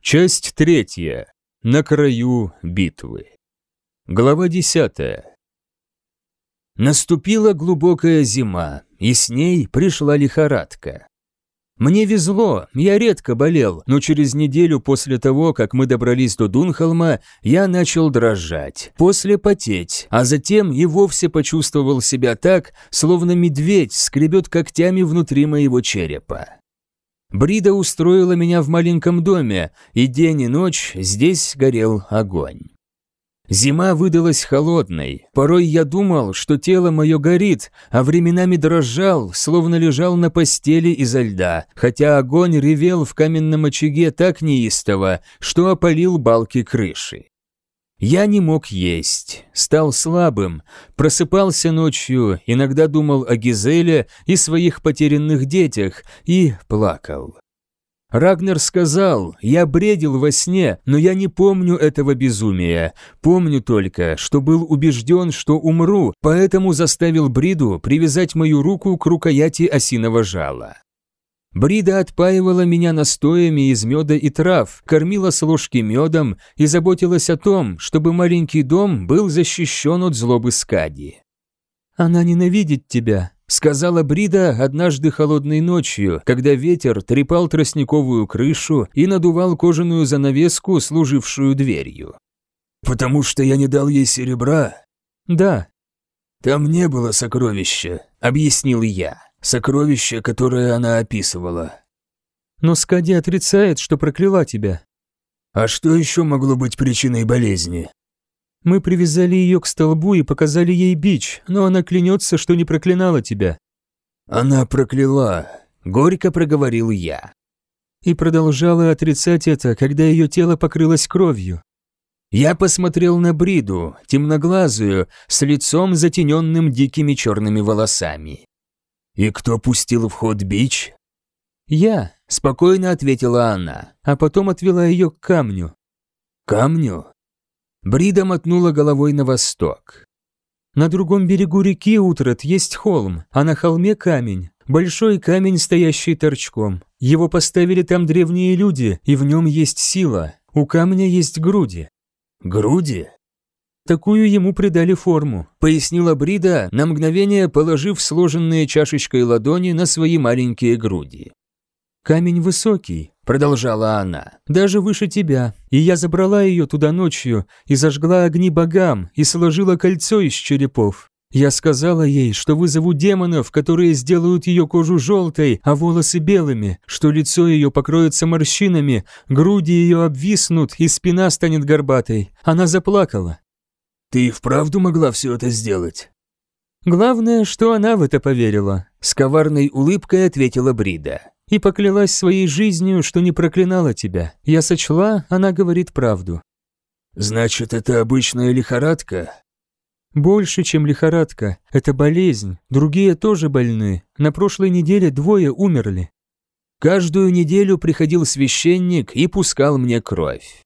Часть 3. На краю битвы. Глава 10. Наступила глубокая зима, и с ней пришла лихорадка. Мне везло, я редко болел, но через неделю после того, как мы добрались до Дунхолма, я начал дрожать, после потеть, а затем и вовсе почувствовал себя так, словно медведь скребет когтями внутри моего черепа. Брида устроила меня в маленьком доме, и день и ночь здесь горел огонь. Зима выдалась холодной, порой я думал, что тело мое горит, а временами дрожал, словно лежал на постели изо льда, хотя огонь ревел в каменном очаге так неистово, что опалил балки крыши. Я не мог есть, стал слабым, просыпался ночью, иногда думал о Гизеле и своих потерянных детях и плакал. Рагнар сказал, я бредил во сне, но я не помню этого безумия, помню только, что был убежден, что умру, поэтому заставил Бриду привязать мою руку к рукояти осиного жала. Брида отпаивала меня настоями из меда и трав, кормила с ложки медом и заботилась о том, чтобы маленький дом был защищен от злобы Скади. «Она ненавидит тебя», — сказала Брида однажды холодной ночью, когда ветер трепал тростниковую крышу и надувал кожаную занавеску, служившую дверью. «Потому что я не дал ей серебра?» «Да». «Там не было сокровища», — объяснил я. «Сокровище, которое она описывала». «Но Скади отрицает, что прокляла тебя». «А что еще могло быть причиной болезни?» «Мы привязали ее к столбу и показали ей бич, но она клянется, что не проклинала тебя». «Она прокляла», — горько проговорил я. И продолжала отрицать это, когда ее тело покрылось кровью. Я посмотрел на Бриду, темноглазую, с лицом затененным дикими черными волосами. «И кто пустил в ход бич?» «Я», — спокойно ответила она, а потом отвела ее к камню. «Камню?» Брида мотнула головой на восток. «На другом берегу реки Утрат есть холм, а на холме камень, большой камень, стоящий торчком. Его поставили там древние люди, и в нем есть сила. У камня есть груди». «Груди?» «Такую ему придали форму», — пояснила Брида, на мгновение положив сложенные чашечкой ладони на свои маленькие груди. «Камень высокий», — продолжала она, — «даже выше тебя, и я забрала ее туда ночью и зажгла огни богам и сложила кольцо из черепов. Я сказала ей, что вызову демонов, которые сделают ее кожу желтой, а волосы белыми, что лицо ее покроется морщинами, груди ее обвиснут и спина станет горбатой. Она заплакала». «Ты и вправду могла все это сделать?» «Главное, что она в это поверила», — с коварной улыбкой ответила Брида. «И поклялась своей жизнью, что не проклинала тебя. Я сочла, она говорит правду». «Значит, это обычная лихорадка?» «Больше, чем лихорадка. Это болезнь. Другие тоже больны. На прошлой неделе 2 умерли». Каждую неделю приходил священник и пускал мне кровь.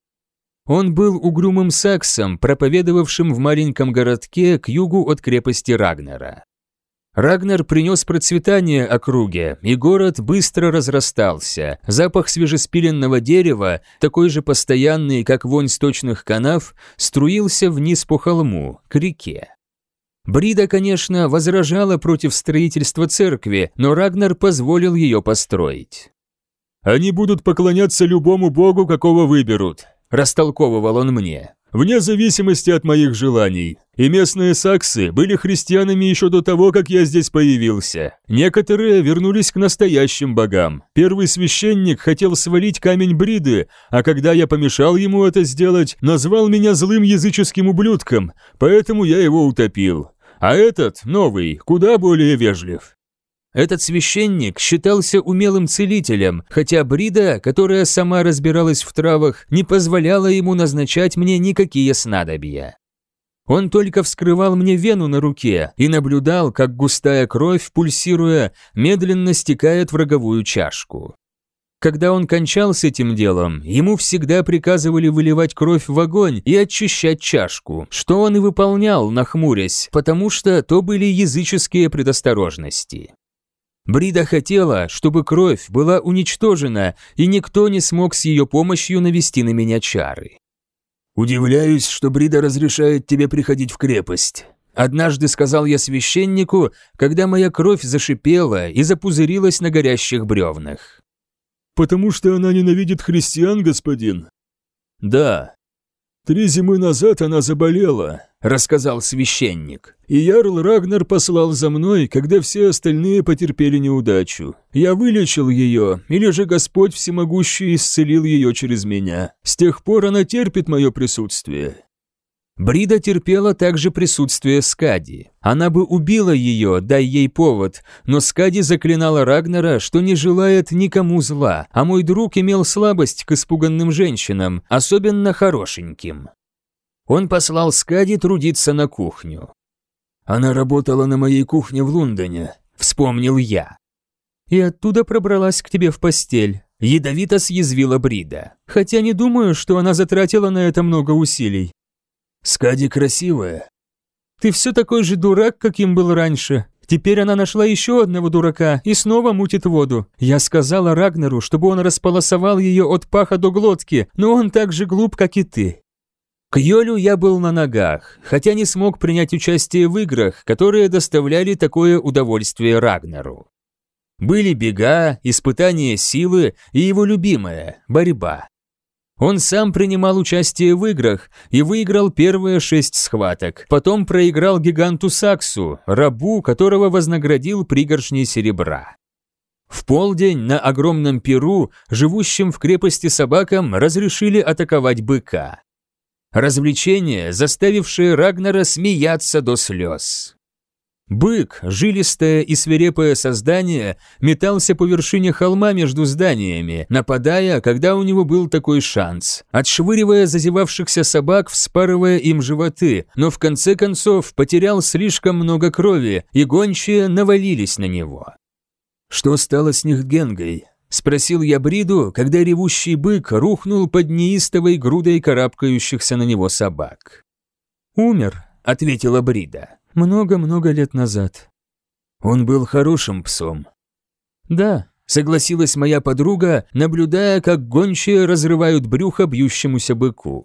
Он был угрюмым саксом, проповедовавшим в маленьком городке к югу от крепости Рагнара. Рагнар принес процветание округе, и город быстро разрастался. Запах свежеспиленного дерева, такой же постоянный, как вонь сточных канав, струился вниз по холму, к реке. Брида, конечно, возражала против строительства церкви, но Рагнар позволил ее построить. «Они будут поклоняться любому богу, какого выберут», – растолковывал он мне, – «вне зависимости от моих желаний. И местные саксы были христианами еще до того, как я здесь появился. Некоторые вернулись к настоящим богам. Первый священник хотел свалить камень Бриды, а когда я помешал ему это сделать, назвал меня злым языческим ублюдком, поэтому я его утопил. А этот, новый, куда более вежлив». Этот священник считался умелым целителем, хотя Брида, которая сама разбиралась в травах, не позволяла ему назначать мне никакие снадобья. Он только вскрывал мне вену на руке и наблюдал, как густая кровь, пульсируя, медленно стекает в роговую чашку. Когда он кончал с этим делом, ему всегда приказывали выливать кровь в огонь и очищать чашку, что он и выполнял, нахмурясь, потому что то были языческие предосторожности. Брида хотела, чтобы кровь была уничтожена, и никто не смог с ее помощью навести на меня чары. «Удивляюсь, что Брида разрешает тебе приходить в крепость», – однажды сказал я священнику, когда моя кровь зашипела и запузырилась на горящих бревнах. «Потому что она ненавидит христиан, господин?» «Да». 3 зимы назад она заболела», – рассказал священник. «И Ярл Рагнар послал за мной, когда все остальные потерпели неудачу. Я вылечил ее, или же Господь Всемогущий исцелил ее через меня. С тех пор она терпит мое присутствие». Брида терпела также присутствие Скади. Она бы убила ее, дай ей повод, но Скади заклинала Рагнара, что не желает никому зла, а мой друг имел слабость к испуганным женщинам, особенно хорошеньким. Он послал Скади трудиться на кухню. «Она работала на моей кухне в Лондоне», – вспомнил я. «И оттуда пробралась к тебе в постель», – ядовито съязвила Брида. «Хотя не думаю, что она затратила на это много усилий». «Скади красивая». «Ты все такой же дурак, каким был раньше. Теперь она нашла еще одного дурака и снова мутит воду. Я сказала Рагнару, чтобы он располосовал ее от паха до глотки, но он так же глуп, как и ты». К Йолю я был на ногах, хотя не смог принять участие в играх, которые доставляли такое удовольствие Рагнару. Были бега, испытания силы и его любимая – борьба. Он сам принимал участие в играх и выиграл первые 6 схваток, потом проиграл гиганту Саксу, рабу, которого вознаградил пригоршней серебра. В полдень на огромном пиру, живущим в крепости собакам, разрешили атаковать быка. Развлечение, заставившее Рагнара смеяться до слез. Бык, жилистое и свирепое создание, метался по вершине холма между зданиями, нападая, когда у него был такой шанс, отшвыривая зазевавшихся собак, вспарывая им животы, но в конце концов потерял слишком много крови, и гончие навалились на него. «Что стало с Нихтгенгой?» – спросил я Бриду, когда ревущий бык рухнул под неистовой грудой карабкающихся на него собак. «Умер», – ответила Брида. «Много-много лет назад». «Он был хорошим псом». «Да», – согласилась моя подруга, наблюдая, как гончие разрывают брюхо бьющемуся быку.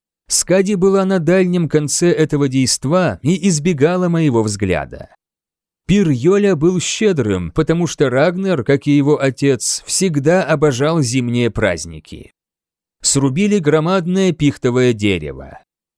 Скади была на дальнем конце этого действа и избегала моего взгляда. Пир Йоля был щедрым, потому что Рагнар, как и его отец, всегда обожал зимние праздники. Срубили громадное пихтовое дерево.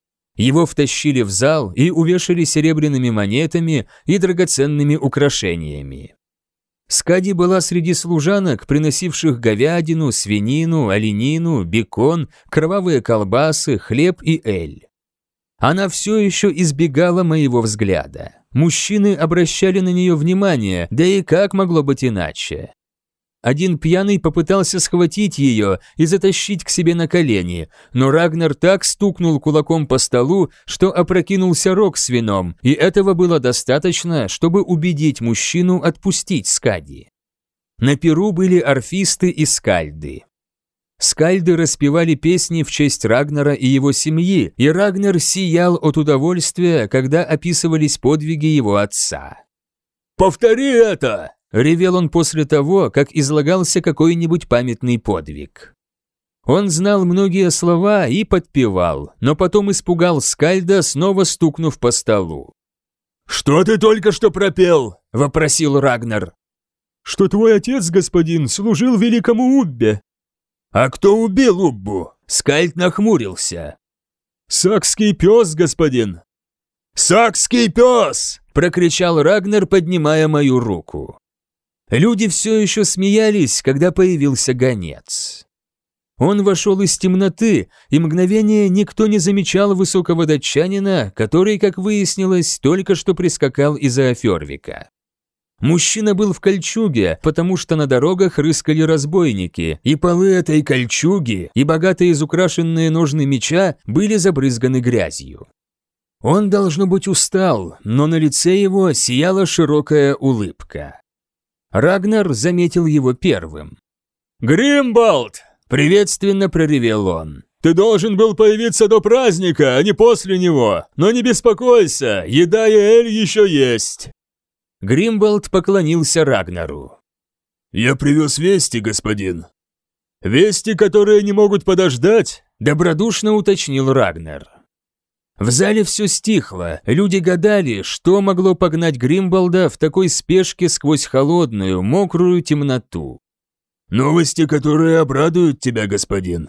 Его втащили в зал и увешали серебряными монетами и драгоценными украшениями. Скади была среди служанок, приносивших говядину, свинину, оленину, бекон, кровавые колбасы, хлеб и эль. Она все еще избегала моего взгляда. Мужчины обращали на нее внимание, да и как могло быть иначе? Один пьяный попытался схватить ее и затащить к себе на колени, но Рагнар так стукнул кулаком по столу, что опрокинулся рог с вином, и этого было достаточно, чтобы убедить мужчину отпустить Скади. На пиру были орфисты и скальды. Скальды распевали песни в честь Рагнара и его семьи, и Рагнар сиял от удовольствия, когда описывались подвиги его отца. «Повтори это!» – ревел он после того, как излагался какой-нибудь памятный подвиг. Он знал многие слова и подпевал, но потом испугал Скальда, снова стукнув по столу. «Что ты только что пропел?» – вопросил Рагнар. «Что твой отец, господин, служил великому Уббе». «А кто убил Уббу?» Скальд нахмурился. «Сакский пес, господин». «Сакский пес!» – прокричал Рагнар, поднимая мою руку. Люди все еще смеялись, когда появился гонец. Он вошел из темноты, и мгновение никто не замечал высокого датчанина, который, как выяснилось, только что прискакал из-за Офервика. Мужчина был в кольчуге, потому что на дорогах рыскали разбойники, и полы этой кольчуги и богато изукрашенные ножны меча были забрызганы грязью. Он, должно быть, устал, но на лице его сияла широкая улыбка. Рагнар заметил его первым. «Гримболд!» – приветственно проревел он. «Ты должен был появиться до праздника, а не после него. Но не беспокойся, еда и эль еще есть». Гримболд поклонился Рагнару. «Я привез вести, господин». «Вести, которые не могут подождать?» – добродушно уточнил Рагнар. В зале все стихло, люди гадали, что могло погнать Гримболда в такой спешке сквозь холодную, мокрую темноту. «Новости, которые обрадуют тебя, господин».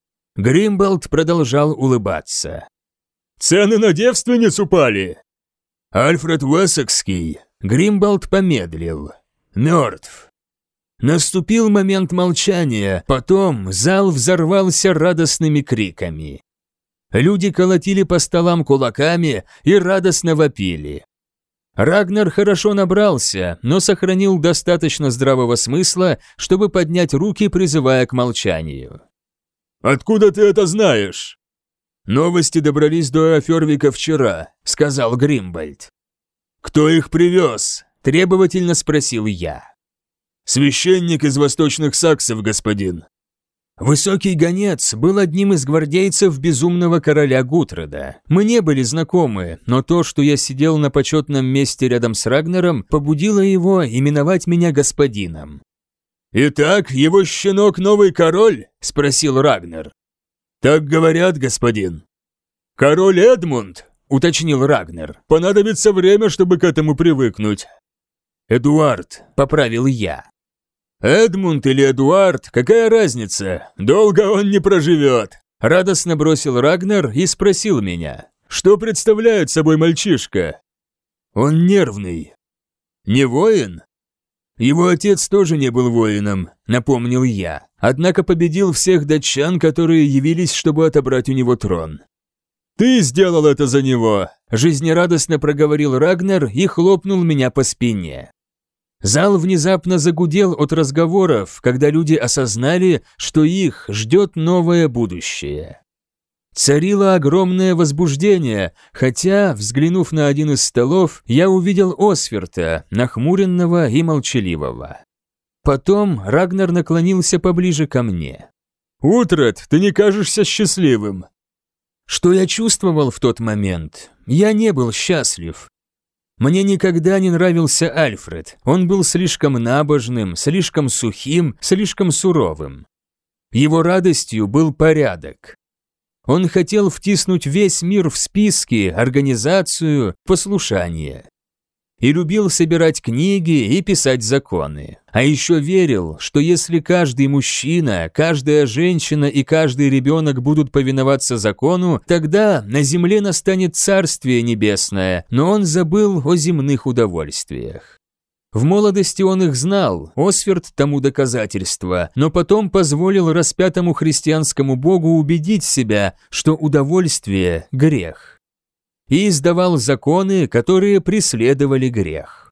Гримболд продолжал улыбаться. «Цены на девственниц упали!» «Альфред Уэссекский», — Гримболд помедлил, — «мертв». Наступил момент молчания, потом зал взорвался радостными криками. Люди колотили по столам кулаками и радостно вопили. Рагнар хорошо набрался, но сохранил достаточно здравого смысла, чтобы поднять руки, призывая к молчанию. «Откуда ты это знаешь?» «Новости добрались до Афервика вчера», — сказал Гримбольд. «Кто их привез?» — требовательно спросил я. «Священник из восточных саксов, господин». Высокий гонец был одним из гвардейцев безумного короля Гутреда. Мы не были знакомы, но то, что я сидел на почетном месте рядом с Рагнаром, побудило его именовать меня господином. «Итак, его щенок новый король?» – спросил Рагнар. «Так говорят, господин». «Король Эдмунд?» – уточнил Рагнар. «Понадобится время, чтобы к этому привыкнуть». «Эдуард», – поправил я. «Эдмунд или Эдуард, какая разница? Долго он не проживет!» Радостно бросил Рагнар и спросил меня, что представляет собой мальчишка. «Он нервный». «Не воин?» «Его отец тоже не был воином», — напомнил я, однако победил всех датчан, которые явились, чтобы отобрать у него трон. «Ты сделал это за него!» – жизнерадостно проговорил Рагнар и хлопнул меня по спине. Зал внезапно загудел от разговоров, когда люди осознали, что их ждет новое будущее. Царило огромное возбуждение, хотя, взглянув на один из столов, я увидел Осверта, нахмуренного и молчаливого. Потом Рагнар наклонился поближе ко мне. «Утрат, ты не кажешься счастливым!» Что я чувствовал в тот момент? Я не был счастлив. Мне никогда не нравился Альфред, он был слишком набожным, слишком сухим, слишком суровым. Его радостью был порядок. Он хотел втиснуть весь мир в списки, организацию, послушание. И любил собирать книги и писать законы. А еще верил, что если каждый мужчина, каждая женщина и каждый ребенок будут повиноваться закону, тогда на земле настанет Царствие Небесное, но он забыл о земных удовольствиях. В молодости он их знал, Осверт тому доказательство, но потом позволил распятому христианскому богу убедить себя, что удовольствие – грех. И издавал законы, которые преследовали грех.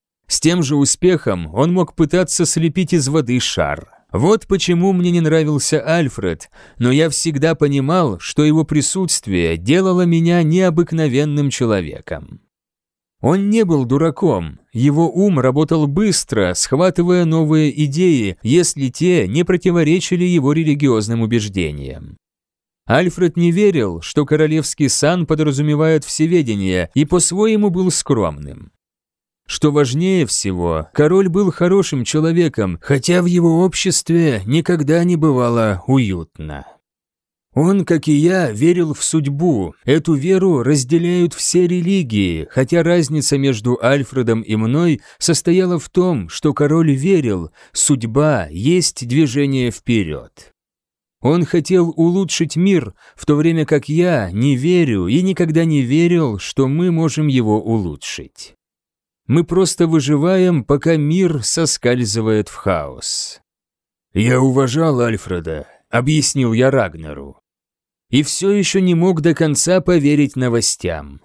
С тем же успехом он мог пытаться слепить из воды шар. Вот почему мне не нравился Альфред, но я всегда понимал, что его присутствие делало меня необыкновенным человеком. Он не был дураком, его ум работал быстро, схватывая новые идеи, если те не противоречили его религиозным убеждениям. Альфред не верил, что королевский сан подразумевает всеведение, и по-своему был скромным. Что важнее всего, король был хорошим человеком, хотя в его обществе никогда не бывало уютно. Он, как и я, верил в судьбу. Эту веру разделяют все религии, хотя разница между Альфредом и мной состояла в том, что король верил, судьба есть движение вперед. Он хотел улучшить мир, в то время как я не верю и никогда не верил, что мы можем его улучшить. Мы просто выживаем, пока мир соскальзывает в хаос. «Я уважал Альфреда», — объяснил я Рагнару. И все еще не мог до конца поверить новостям.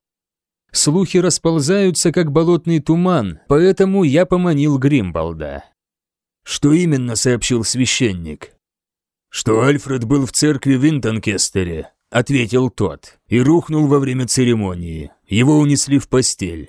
Слухи расползаются, как болотный туман, поэтому я поманил Гримболда. «Что именно?» — сообщил священник. «Что Альфред был в церкви в Интонкестере», — ответил тот, и рухнул во время церемонии. Его унесли в постель.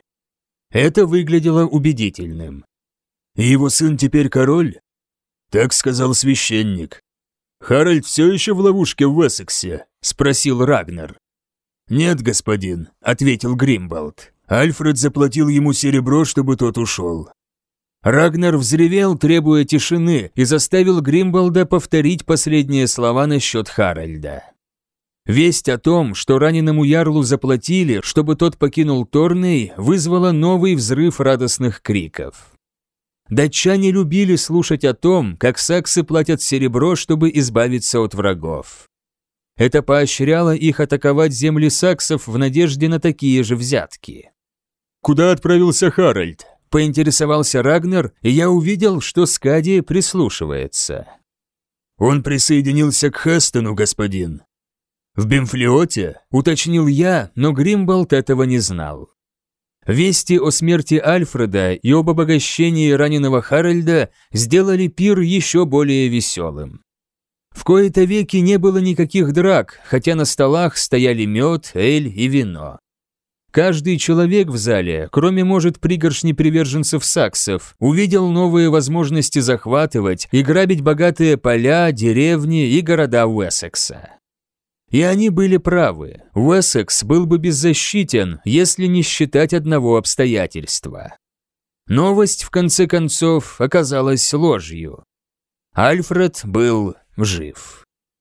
Это выглядело убедительным. «И его сын теперь король?» «Так сказал священник». «Харальд все еще в ловушке в Уэссексе?» — спросил Рагнар. «Нет, господин», — ответил Гримболд. «Альфред заплатил ему серебро, чтобы тот ушел». Рагнар взревел, требуя тишины, и заставил Гримболда повторить последние слова насчет Харальда. Весть о том, что раненому ярлу заплатили, чтобы тот покинул Торней, вызвала новый взрыв радостных криков. Датчане любили слушать о том, как саксы платят серебро, чтобы избавиться от врагов. Это поощряло их атаковать земли саксов в надежде на такие же взятки. «Куда отправился Харальд?» – поинтересовался Рагнар, и я увидел, что Скади прислушивается. «Он присоединился к Хестону, господин». «В Бемфлиоте?» – уточнил я, но Гримболд этого не знал. Вести о смерти Альфреда и об обогащении раненого Харальда сделали пир еще более веселым. В кои-то веки не было никаких драк, хотя на столах стояли мед, эль и вино. Каждый человек в зале, кроме, может, пригоршни приверженцев саксов, увидел новые возможности захватывать и грабить богатые поля, деревни и города Уэссекса. И они были правы, Уэссекс был бы беззащитен, если не считать одного обстоятельства. Новость, в конце концов, оказалась ложью. Альфред был жив.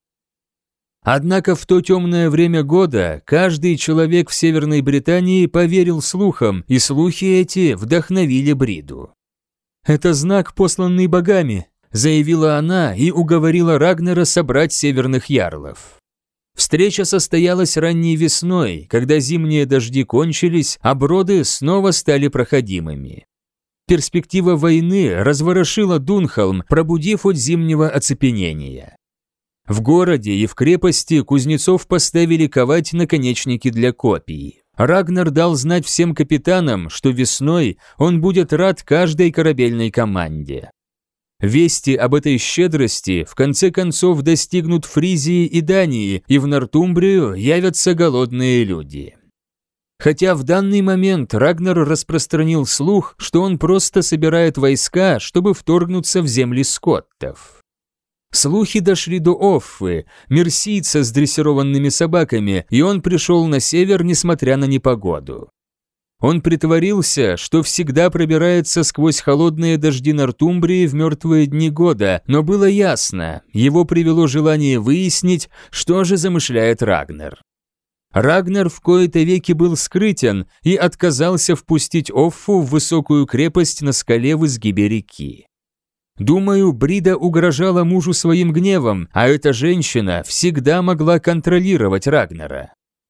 Однако в то темное время года каждый человек в Северной Британии поверил слухам, и слухи эти вдохновили Бриду. «Это знак, посланный богами», – заявила она и уговорила Рагнара собрать северных ярлов. Встреча состоялась ранней весной, когда зимние дожди кончились, а броды снова стали проходимыми. Перспектива войны разворошила Дунхолм, пробудив от зимнего оцепенения. В городе и в крепости кузнецов поставили ковать наконечники для копий. Рагнар дал знать всем капитанам, что весной он будет рад каждой корабельной команде. Вести об этой щедрости в конце концов достигнут Фризии и Дании, и в Нортумбрию явятся голодные люди. Хотя в данный момент Рагнар распространил слух, что он просто собирает войска, чтобы вторгнуться в земли скоттов. Слухи дошли до Оффы, мерсийца с дрессированными собаками, и он пришел на север, несмотря на непогоду. Он притворился, что всегда пробирается сквозь холодные дожди Нортумбрии в мертвые дни года, но было ясно, его привело желание выяснить, что же замышляет Рагнар. Рагнар в кои-то веки был скрытен и отказался впустить Оффу в высокую крепость на скале в изгибе реки. Думаю, Брида угрожала мужу своим гневом, а эта женщина всегда могла контролировать Рагнара.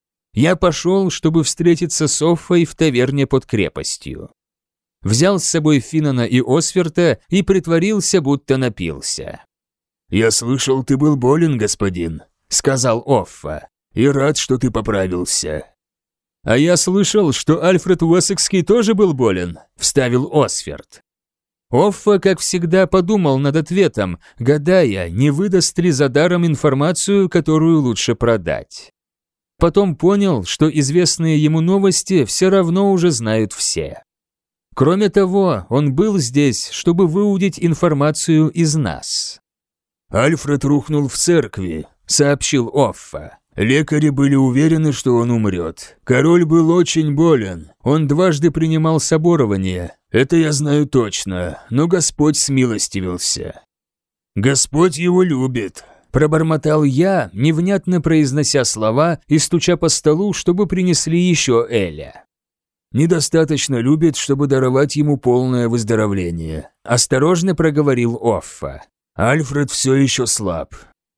Я пошел, чтобы встретиться с Оффой в таверне под крепостью. Взял с собой Финана и Осверта и притворился, будто напился. «Я слышал, ты был болен, господин», — сказал Оффа, — «и рад, что ты поправился». «А я слышал, что Альфред Уэссекский тоже был болен», — вставил Осверт. Оффа, как всегда, подумал над ответом, гадая, не выдаст ли за даром информацию, которую лучше продать. Потом понял, что известные ему новости все равно уже знают все. Кроме того, он был здесь, чтобы выудить информацию из нас. «Альфред рухнул в церкви», — сообщил Оффа. «Лекари были уверены, что он умрет. Король был очень болен. Он дважды принимал соборование. Это я знаю точно, но Господь смилостивился». «Господь его любит», — пробормотал я, невнятно произнося слова и стуча по столу, чтобы принесли еще эля. «Недостаточно любит, чтобы даровать ему полное выздоровление», — осторожно проговорил Оффа. «Альфред все еще слаб».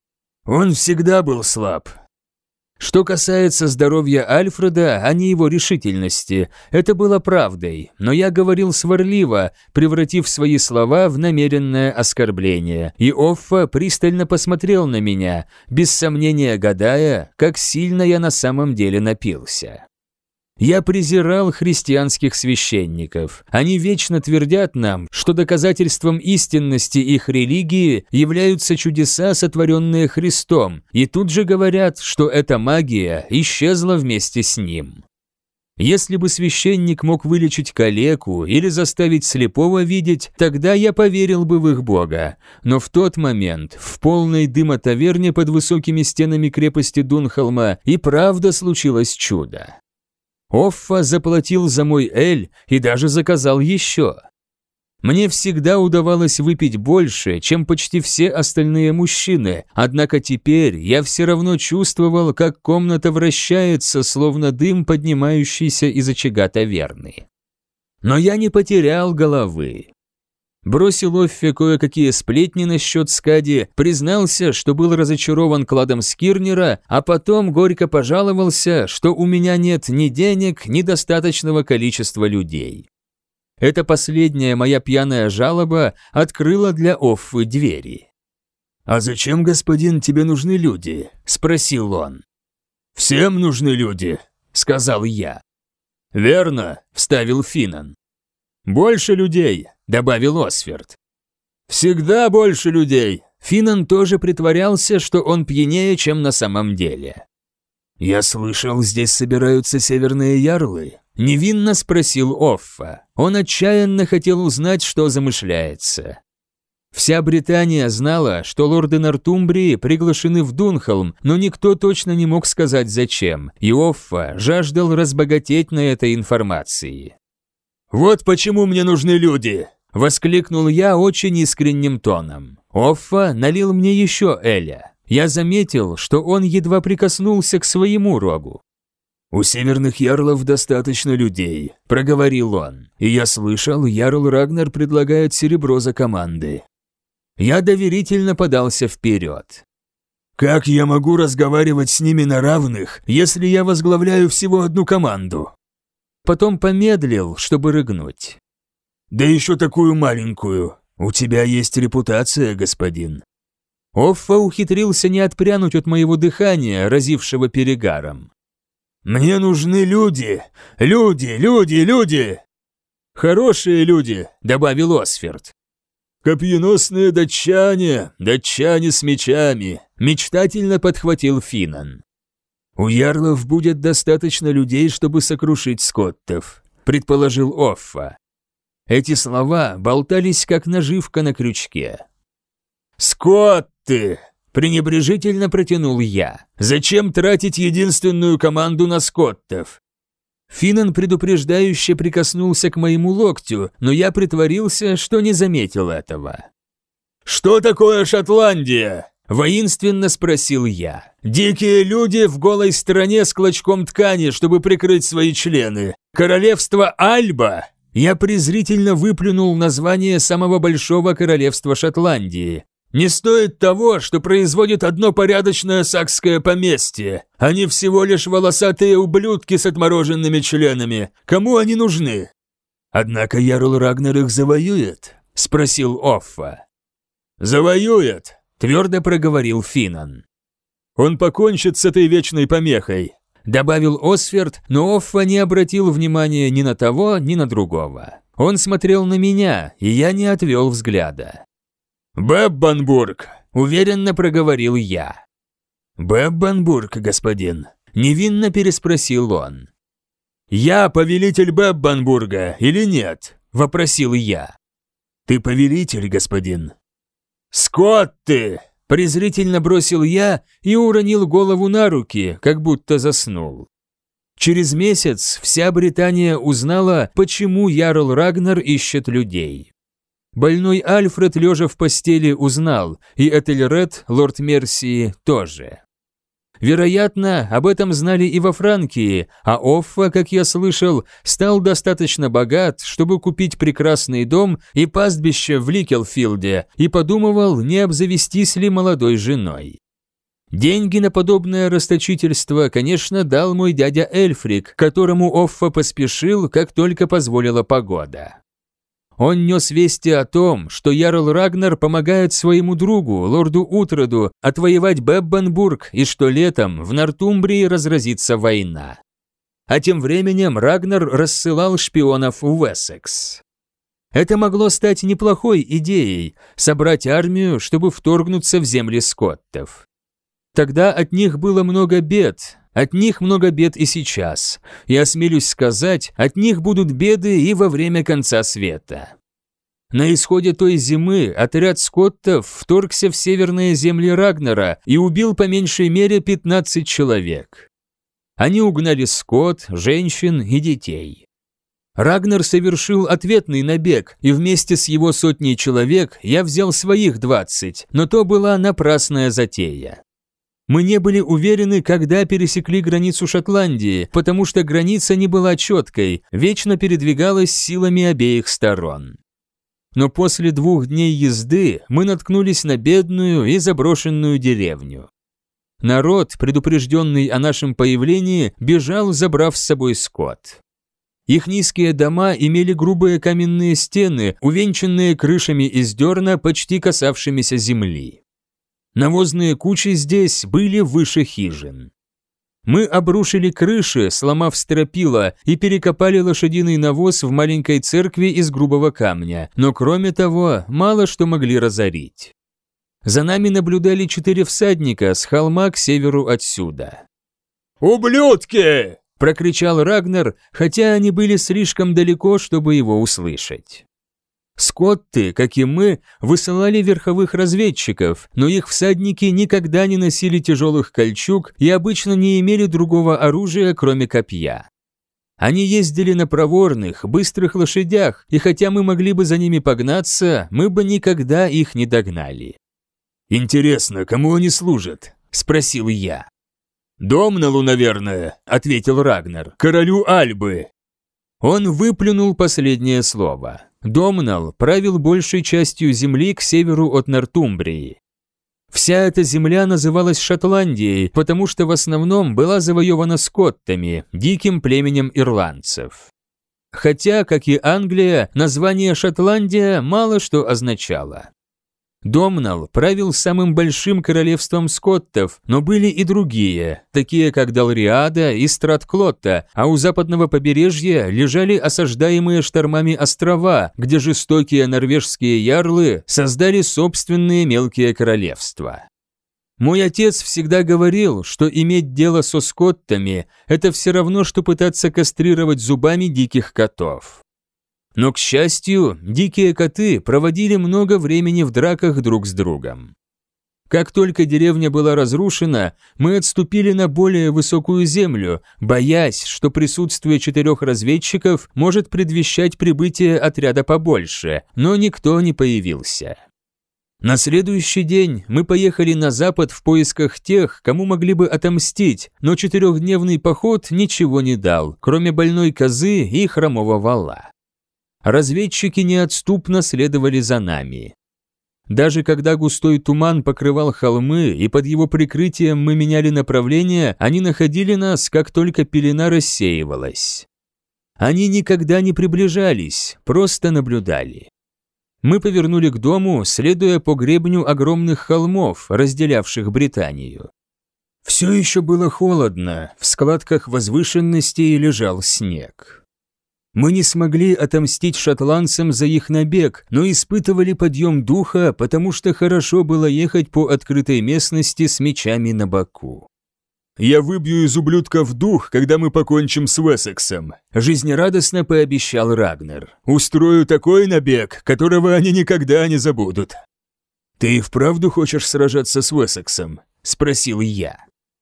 «Он всегда был слаб». Что касается здоровья Альфреда, а не его решительности, это было правдой, но я говорил сварливо, превратив свои слова в намеренное оскорбление, и Оффа пристально посмотрел на меня, без сомнения гадая, как сильно я на самом деле напился. Я презирал христианских священников. Они вечно твердят нам, что доказательством истинности их религии являются чудеса, сотворенные Христом, и тут же говорят, что эта магия исчезла вместе с ним. Если бы священник мог вылечить калеку или заставить слепого видеть, тогда я поверил бы в их Бога. Но в тот момент, в полной дыма-таверне под высокими стенами крепости Дунхолма, и правда случилось чудо. Оффа заплатил за мой эль и даже заказал еще. Мне всегда удавалось выпить больше, чем почти все остальные мужчины, однако теперь я все равно чувствовал, как комната вращается, словно дым, поднимающийся из очага таверны. Но я не потерял головы. Бросил Оффе кое-какие сплетни насчет Скади, признался, что был разочарован кладом Скирнера, а потом горько пожаловался, что у меня нет ни денег, ни достаточного количества людей. Эта последняя моя пьяная жалоба открыла для Оффы двери. «А зачем, господин, тебе нужны люди?» – спросил он. «Всем нужны люди», – сказал я. «Верно», – вставил Финан. «Больше людей», – добавил Осферд. «Всегда больше людей». Финан тоже притворялся, что он пьянее, чем на самом деле. «Я слышал, здесь собираются северные ярлы», – невинно спросил Оффа. Он отчаянно хотел узнать, что замышляется. Вся Британия знала, что лорды Нортумбрии приглашены в Дунхолм, но никто точно не мог сказать зачем, и Оффа жаждал разбогатеть на этой информации. «Вот почему мне нужны люди!» – воскликнул я очень искренним тоном. Оффа налил мне еще эля. Я заметил, что он едва прикоснулся к своему рогу. «У северных ярлов достаточно людей», – проговорил он. «И я слышал, ярл Рагнар предлагает серебро за команды». Я доверительно подался вперед. «Как я могу разговаривать с ними на равных, если я возглавляю всего одну команду?» Потом помедлил, чтобы рыгнуть. «Да еще такую маленькую. У тебя есть репутация, господин». Оффа ухитрился не отпрянуть от моего дыхания, разившего перегаром. «Мне нужны люди! Люди! Хорошие люди!» – добавил Осферд. «Копьеносные датчане с мечами!» – мечтательно подхватил Финан. «У ярлов будет достаточно людей, чтобы сокрушить скоттов», – предположил Оффа. Эти слова болтались, как наживка на крючке. «Скотты!» – пренебрежительно протянул я. «Зачем тратить единственную команду на скоттов?» Финан предупреждающе прикоснулся к моему локтю, но я притворился, что не заметил этого. «Что такое Шотландия?» – воинственно спросил я. «Дикие люди в голой стране с клочком ткани, чтобы прикрыть свои члены. Королевство Альба!» Я презрительно выплюнул название самого большого королевства Шотландии. «Не стоит того, что производит одно порядочное сакское поместье. Они всего лишь волосатые ублюдки с отмороженными членами. Кому они нужны?» «Однако ярл Рагнар их завоюет?» – спросил Оффа. «Завоюет!» – твердо проговорил Финан. «Он покончит с этой вечной помехой», – добавил Осферд, но Оффа не обратил внимания ни на того, ни на другого. Он смотрел на меня, и я не отвел взгляда. «Беббанбург», – уверенно проговорил я. «Беббанбург, господин», – невинно переспросил он. «Я повелитель Беббанбурга или нет?» – вопросил я. «Ты повелитель, господин». «Скотты!» – презрительно бросил я и уронил голову на руки, как будто заснул. Через месяц вся Британия узнала, почему ярл Рагнар ищет людей. Больной Альфред, лежа в постели, узнал, и Этельред, лорд Мерсии, тоже. Вероятно, об этом знали и во Франкии, а Оффа, как я слышал, стал достаточно богат, чтобы купить прекрасный дом и пастбище в Ликелфилде, и подумывал, не обзавестись ли молодой женой. Деньги на подобное расточительство, конечно, дал мой дядя Эльфрик, которому Оффа поспешил, как только позволила погода. Он нес вести о том, что ярл Рагнар помогает своему другу, лорду Утроду, отвоевать Беббанбург и что летом в Нортумбрии разразится война. А тем временем Рагнар рассылал шпионов в Уэссекс. Это могло стать неплохой идеей – собрать армию, чтобы вторгнуться в земли скоттов. Тогда от них было много бед. От них много бед и сейчас. И осмелюсь сказать, от них будут беды и во время конца света. На исходе той зимы отряд скоттов вторгся в северные земли Рагнара и убил по меньшей мере 15 человек. Они угнали скот, женщин и детей. Рагнар совершил ответный набег, и вместе с его сотней человек я взял своих 20, но то была напрасная затея. Мы не были уверены, когда пересекли границу Шотландии, потому что граница не была четкой, вечно передвигалась силами обеих сторон. Но после 2 дней езды мы наткнулись на бедную и заброшенную деревню. Народ, предупрежденный о нашем появлении, бежал, забрав с собой скот. Их низкие дома имели грубые каменные стены, увенчанные крышами из дерна, почти касавшимися земли. Навозные кучи здесь были выше хижин. Мы обрушили крыши, сломав стропила, и перекопали лошадиный навоз в маленькой церкви из грубого камня, но кроме того, мало что могли разорить. За нами наблюдали 4 всадника с холма к северу отсюда. «Ублюдки!» – прокричал Рагнар, хотя они были слишком далеко, чтобы его услышать. Скотты, как и мы, высылали верховых разведчиков, но их всадники никогда не носили тяжелых кольчуг и обычно не имели другого оружия, кроме копья. Они ездили на проворных, быстрых лошадях, и хотя мы могли бы за ними погнаться, мы бы никогда их не догнали. «Интересно, кому они служат?» – спросил я. «Домналу, наверное», – ответил Рагнар, – «королю Альбы». Он выплюнул последнее слово. Домнал правил большей частью земли к северу от Нортумбрии. Вся эта земля называлась Шотландией, потому что в основном была завоевана скоттами, диким племенем ирландцев. Хотя, как и Англия, название Шотландия мало что означало. Домнал правил самым большим королевством скоттов, но были и другие, такие как Далриада и Стратклотта, а у западного побережья лежали осаждаемые штормами острова, где жестокие норвежские ярлы создали собственные мелкие королевства. Мой отец всегда говорил, что иметь дело со скоттами – это все равно, что пытаться кастрировать зубами диких котов. Но, к счастью, дикие коты проводили много времени в драках друг с другом. Как только деревня была разрушена, мы отступили на более высокую землю, боясь, что присутствие 4 разведчиков может предвещать прибытие отряда побольше, но никто не появился. На следующий день мы поехали на запад в поисках тех, кому могли бы отомстить, но 4-дневный поход ничего не дал, кроме больной козы и хромого вола. Разведчики неотступно следовали за нами. Даже когда густой туман покрывал холмы и под его прикрытием мы меняли направление, они находили нас, как только пелена рассеивалась. Они никогда не приближались, просто наблюдали. Мы повернули к дому, следуя по гребню огромных холмов, разделявших Британию. Все еще было холодно, в складках возвышенностей лежал снег. Мы не смогли отомстить шотландцам за их набег, но испытывали подъем духа, потому что хорошо было ехать по открытой местности с мечами на боку. «Я выбью из ублюдков дух, когда мы покончим с Уэссексом», – жизнерадостно пообещал Рагнар. «Устрою такой набег, которого они никогда не забудут». «Ты и вправду хочешь сражаться с Уэссексом?» – спросил я.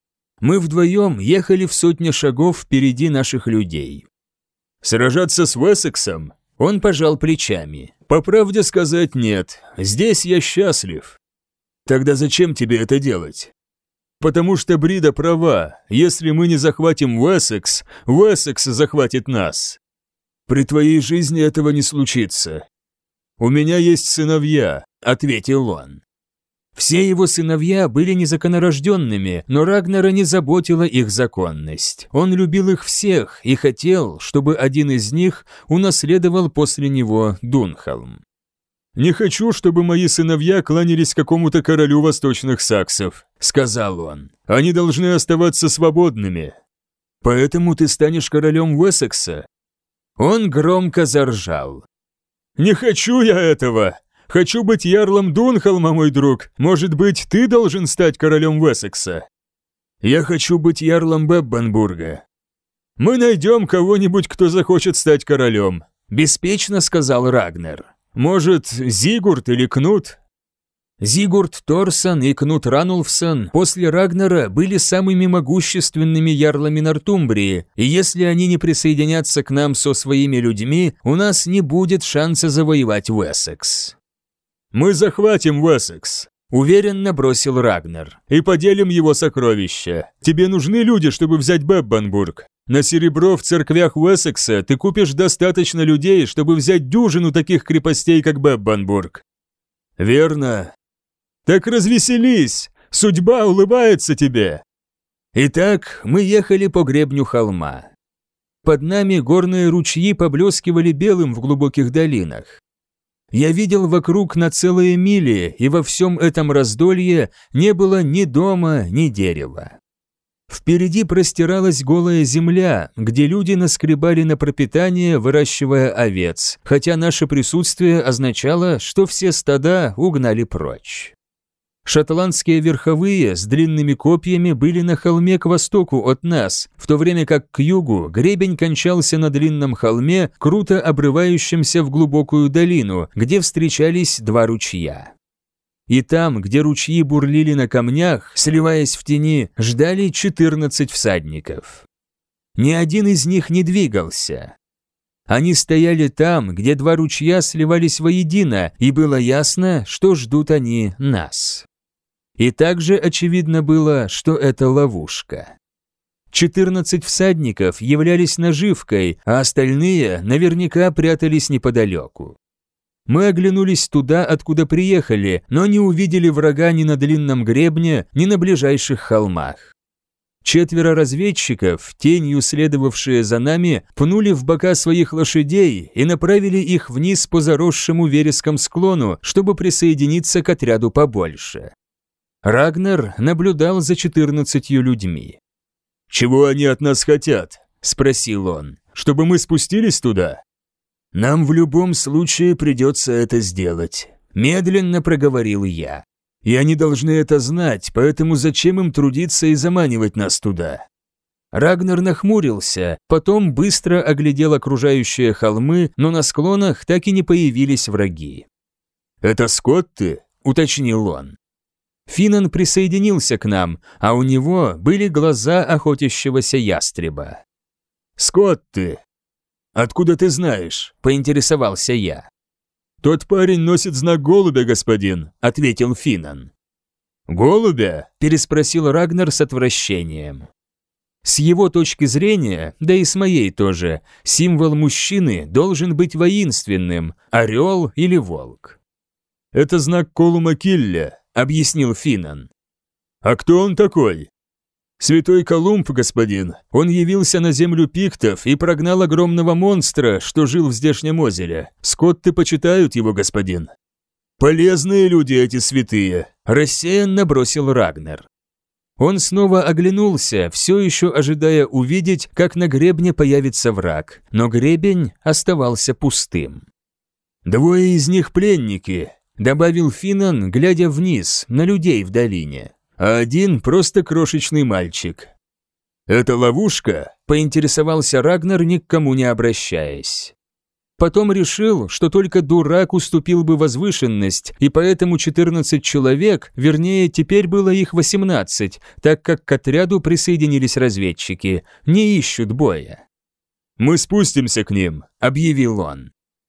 Мы вдвоем ехали в 100 шагов впереди наших людей. «Сражаться с Уэссексом?» Он пожал плечами. «По правде сказать, нет. Здесь я счастлив». «Тогда зачем тебе это делать?» «Потому что Брида права. Если мы не захватим Уэссекс, Уэссекс захватит нас. При твоей жизни этого не случится». «У меня есть сыновья», — ответил он. Все его сыновья были незаконнорожденными, но Рагнара не заботила их законность. Он любил их всех и хотел, чтобы один из них унаследовал после него Дунхолм. «Не хочу, чтобы мои сыновья кланялись какому-то королю восточных саксов», — сказал он. «Они должны оставаться свободными. Поэтому ты станешь королем Уэссекса?» Он громко заржал. «Не хочу я этого! Хочу быть ярлом Дунхолма, мой друг. Может быть, ты должен стать королем Уэссекса?» «Я хочу быть ярлом Беббенбурга». «Мы найдем кого-нибудь, кто захочет стать королем», – беспечно сказал Рагнар. «Может, Зигурд или Кнут?» Зигурд Торсон и Кнут Ранулфсон после Рагнара были самыми могущественными ярлами Нортумбрии, и если они не присоединятся к нам со своими людьми, у нас не будет шанса завоевать Уэссекс». «Мы захватим Уэссекс», – уверенно бросил Рагнар, – «и поделим его сокровища. Тебе нужны люди, чтобы взять Беббанбург. На серебро в церквях Уэссекса ты купишь достаточно людей, чтобы взять дюжину таких крепостей, как Беббанбург». «Верно». «Так развеселись! Судьба улыбается тебе!» Итак, мы ехали по гребню холма. Под нами горные ручьи поблескивали белым в глубоких долинах. Я видел вокруг на целые мили, и во всем этом раздолье не было ни дома, ни дерева. Впереди простиралась голая земля, где люди наскребали на пропитание, выращивая овец, хотя наше присутствие означало, что все стада угнали прочь. Шотландские верховые с длинными копьями были на холме к востоку от нас, в то время как к югу гребень кончался на длинном холме, круто обрывающемся в глубокую долину, где встречались два ручья. И там, где ручьи бурлили на камнях, сливаясь в тени, ждали 14 всадников. Ни один из них не двигался. Они стояли там, где два ручья сливались воедино, и было ясно, что ждут они нас. И также очевидно было, что это ловушка. 14 всадников являлись наживкой, а остальные наверняка прятались неподалеку. Мы оглянулись туда, откуда приехали, но не увидели врага ни на длинном гребне, ни на ближайших холмах. 4 разведчиков, тенью следовавшие за нами, пнули в бока своих лошадей и направили их вниз по заросшему вереском склону, чтобы присоединиться к отряду побольше. Рагнар наблюдал за 14 людьми. «Чего они от нас хотят?» – спросил он. «Чтобы мы спустились туда?» «Нам в любом случае придется это сделать», – медленно проговорил я. «И они должны это знать, поэтому зачем им трудиться и заманивать нас туда?» Рагнар нахмурился, потом быстро оглядел окружающие холмы, но на склонах так и не появились враги. «Это скотты?» – уточнил он. Финан присоединился к нам, а у него были глаза охотящегося ястреба. «Скотты!» «Откуда ты знаешь?» – поинтересовался я. «Тот парень носит знак голубя, господин», – ответил Финан. «Голубя?» – переспросил Рагнар с отвращением. С его точки зрения, да и с моей тоже, символ мужчины должен быть воинственным – орел или волк. «Это знак Колума Килля», – объяснил Финан. «А кто он такой?» «Святой Колумб, господин. Он явился на землю пиктов и прогнал огромного монстра, что жил в здешнем озере. Скотты почитают его, господин». «Полезные люди эти святые», – рассеянно бросил Рагнар. Он снова оглянулся, все еще ожидая увидеть, как на гребне появится враг, но гребень оставался пустым. «2 из них пленники», – добавил Финан, глядя вниз, на людей в долине. «А 1 просто крошечный мальчик». «Это ловушка?» – поинтересовался Рагнар, ни к кому не обращаясь. Потом решил, что только дурак уступил бы возвышенность, и поэтому 14 человек, вернее, теперь было их 18, так как к отряду присоединились разведчики, не ищут боя. «Мы спустимся к ним», – объявил он.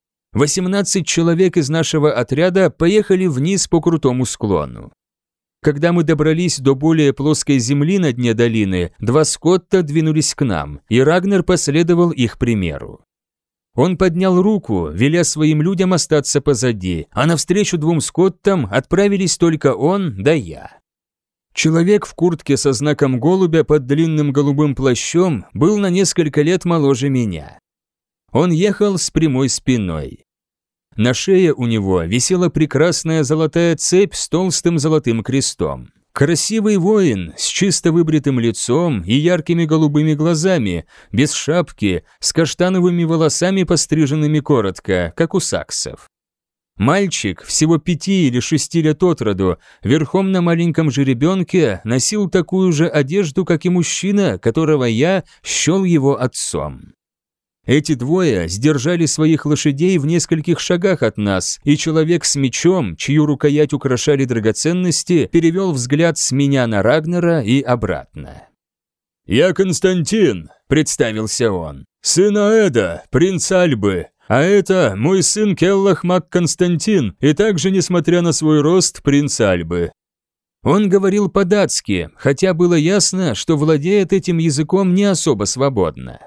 18 человек из нашего отряда поехали вниз по крутому склону. Когда мы добрались до более плоской земли на дне долины, 2 скотта двинулись к нам, и Рагнар последовал их примеру. Он поднял руку, веля своим людям остаться позади, а навстречу 2 скоттам отправились только он да я. Человек в куртке со знаком голубя под длинным голубым плащом был на несколько лет моложе меня. Он ехал с прямой спиной. На шее у него висела прекрасная золотая цепь с толстым золотым крестом. Красивый воин с чисто выбритым лицом и яркими голубыми глазами, без шапки, с каштановыми волосами, постриженными коротко, как у саксов. Мальчик, всего 5 или 6 лет от роду, верхом на маленьком жеребенке, носил такую же одежду, как и мужчина, которого я счел его отцом. Эти двое сдержали своих лошадей в нескольких шагах от нас, и человек с мечом, чью рукоять украшали драгоценности, перевел взгляд с меня на Рагнера и обратно. «Я Константин», — представился он, — «сын Аэда, принц Альбы, а это мой сын Келлах Мак Константин, и также, несмотря на свой рост, принц Альбы». Он говорил по-датски, хотя было ясно, что владеет этим языком не особо свободно.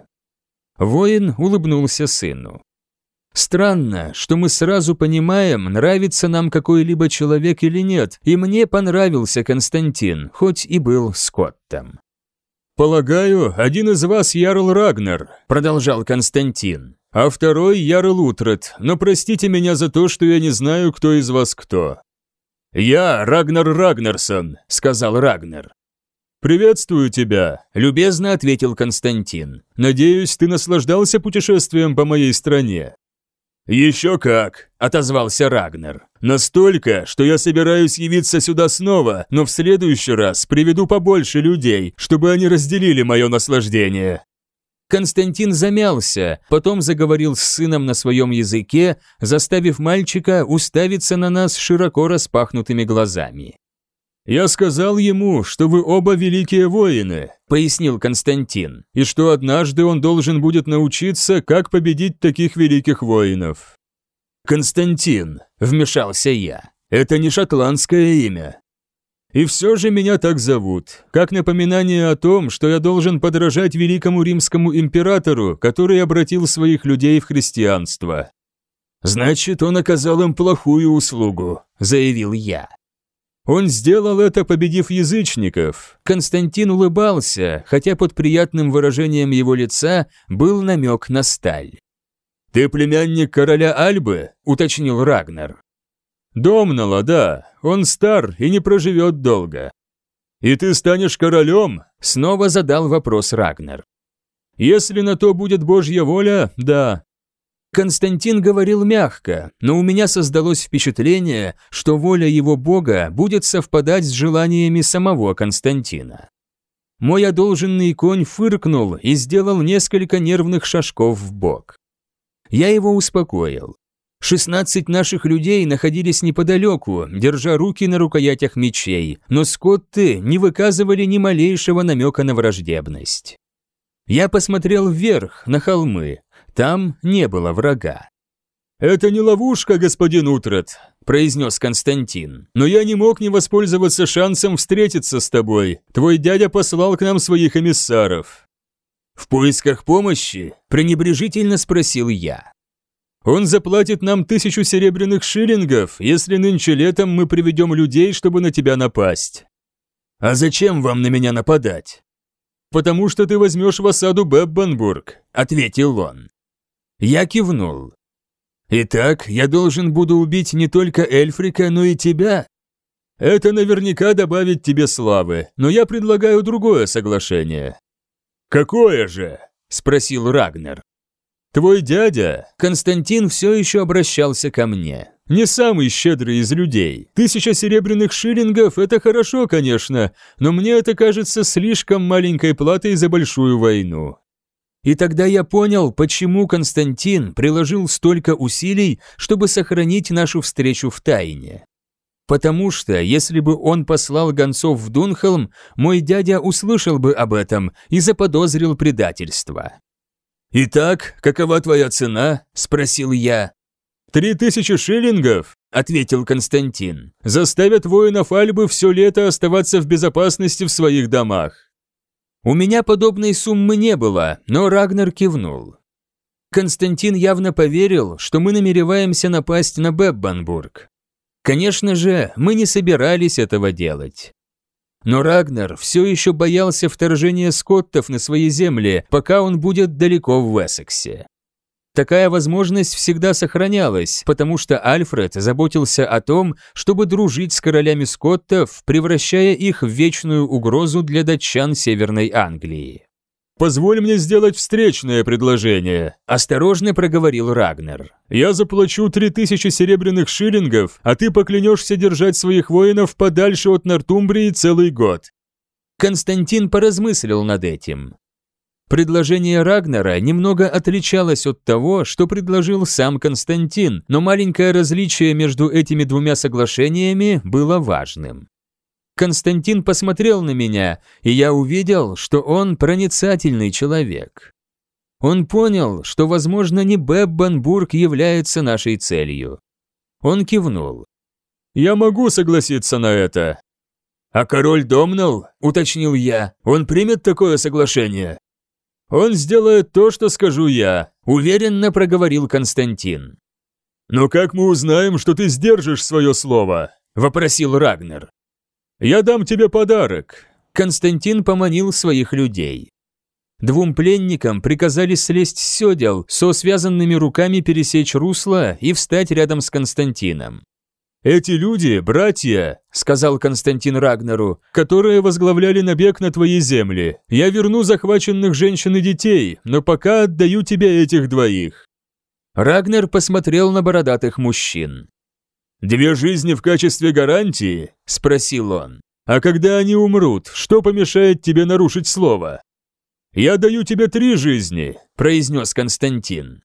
Воин улыбнулся сыну. «Странно, что мы сразу понимаем, нравится нам какой-либо человек или нет, и мне понравился Константин, хоть и был скоттом». «Полагаю, один из вас Ярл Рагнар», — продолжал Константин, «а второй Ярл Утрат, но простите меня за то, что я не знаю, кто из вас кто». «Я Рагнар Рагнарсон», — сказал Рагнар. «Приветствую тебя», — любезно ответил Константин. «Надеюсь, ты наслаждался путешествием по моей стране». «Еще как», — отозвался Рагнар. «Настолько, что я собираюсь явиться сюда снова, но в следующий раз приведу побольше людей, чтобы они разделили мое наслаждение». Константин замялся, потом заговорил с сыном на своем языке, заставив мальчика уставиться на нас широко распахнутыми глазами. «Я сказал ему, что вы оба великие воины», — пояснил Константин, «и что однажды он должен будет научиться, как победить таких великих воинов». «Константин», — вмешался я, — «это не шотландское имя». «И все же меня так зовут, как напоминание о том, что я должен подражать великому римскому императору, который обратил своих людей в христианство». «Значит, он оказал им плохую услугу», — заявил я. «Он сделал это, победив язычников». Константин улыбался, хотя под приятным выражением его лица был намек на сталь. «Ты племянник короля Альбы?» – уточнил Рагнар. «Домнала, да. Он стар и не проживет долго». «И ты станешь королем?» – снова задал вопрос Рагнар. «Если на то будет Божья воля, да». Константин говорил мягко, но у меня создалось впечатление, что воля его бога будет совпадать с желаниями самого Константина. Мой одолженный конь фыркнул и сделал несколько нервных шажков вбок. Я его успокоил. 16 наших людей находились неподалеку, держа руки на рукоятях мечей, но скотты не выказывали ни малейшего намека на враждебность. Я посмотрел вверх, на холмы. Там не было врага. «Это не ловушка, господин Утрат», – произнес Константин. «Но я не мог не воспользоваться шансом встретиться с тобой. Твой дядя послал к нам своих эмиссаров». «В поисках помощи?» – пренебрежительно спросил я. «Он заплатит нам 1000 серебряных шиллингов, если нынче летом мы приведем людей, чтобы на тебя напасть». «А зачем вам на меня нападать?» «Потому что ты возьмешь в осаду Беббенбург», – ответил он. Я кивнул. «Итак, я должен буду убить не только Эльфрика, но и тебя?» «Это наверняка добавит тебе славы, но я предлагаю другое соглашение». «Какое же?» – спросил Рагнар. «Твой дядя, Константин, все еще обращался ко мне. Не самый щедрый из людей. 1000 серебряных шиллингов – это хорошо, конечно, но мне это кажется слишком маленькой платой за большую войну». И тогда я понял, почему Константин приложил столько усилий, чтобы сохранить нашу встречу в тайне. Потому что, если бы он послал гонцов в Дунхолм, мой дядя услышал бы об этом и заподозрил предательство. «Итак, какова твоя цена?» – спросил я. 3000 шиллингов, – ответил Константин, – заставят воинов Альбы все лето оставаться в безопасности в своих домах. У меня подобной суммы не было, но Рагнар кивнул. Константин явно поверил, что мы намереваемся напасть на Беббенбург. Конечно же, мы не собирались этого делать. Но Рагнар все еще боялся вторжения скоттов на свои земли, пока он будет далеко в Уэссексе. Такая возможность всегда сохранялась, потому что Альфред заботился о том, чтобы дружить с королями скоттов, превращая их в вечную угрозу для датчан Северной Англии. «Позволь мне сделать встречное предложение», – осторожно проговорил Рагнар. «Я заплачу 3000 серебряных шиллингов, а ты поклянешься держать своих воинов подальше от Нортумбрии целый год». Константин поразмыслил над этим. Предложение Рагнара немного отличалось от того, что предложил сам Константин, но маленькое различие между этими двумя соглашениями было важным. Константин посмотрел на меня, и я увидел, что он проницательный человек. Он понял, что, возможно, не Беббенбург является нашей целью. Он кивнул. «Я могу согласиться на это». «А король Домнал, — уточнил я, — он примет такое соглашение?» «Он сделает то, что скажу я», — уверенно проговорил Константин. «Но как мы узнаем, что ты сдержишь свое слово?» — вопросил Рагнар. «Я дам тебе подарок», — Константин поманил своих людей. Двум пленникам приказали слезть с седел, со связанными руками пересечь русло и встать рядом с Константином. «Эти люди – братья», – сказал Константин Рагнару, – «которые возглавляли набег на твои земли. Я верну захваченных женщин и детей, но пока отдаю тебе этих двоих». Рагнар посмотрел на бородатых мужчин. «2 жизни в качестве гарантии?» – спросил он. «А когда они умрут, что помешает тебе нарушить слово?» «Я даю тебе 3 жизни», – произнес Константин.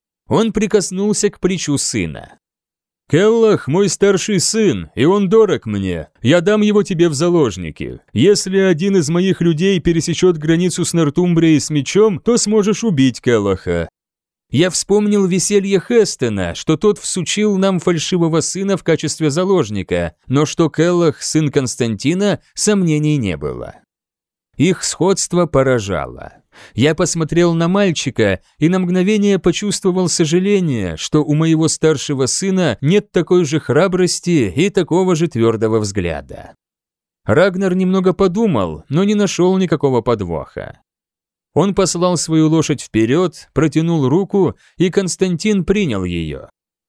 Он прикоснулся к плечу сына. «Келлах мой старший сын, и он дорог мне. Я дам его тебе в заложники. Если один из моих людей пересечет границу с Нортумбрией с мечом, то сможешь убить Келлаха». Я вспомнил веселье Хестена, что тот всучил нам фальшивого сына в качестве заложника, но что Келлах сын Константина, сомнений не было. Их сходство поражало. Я посмотрел на мальчика и на мгновение почувствовал сожаление, что у моего старшего сына нет такой же храбрости и такого же твердого взгляда. Рагнар немного подумал, но не нашел никакого подвоха. Он послал свою лошадь вперед, протянул руку, и Константин принял ее.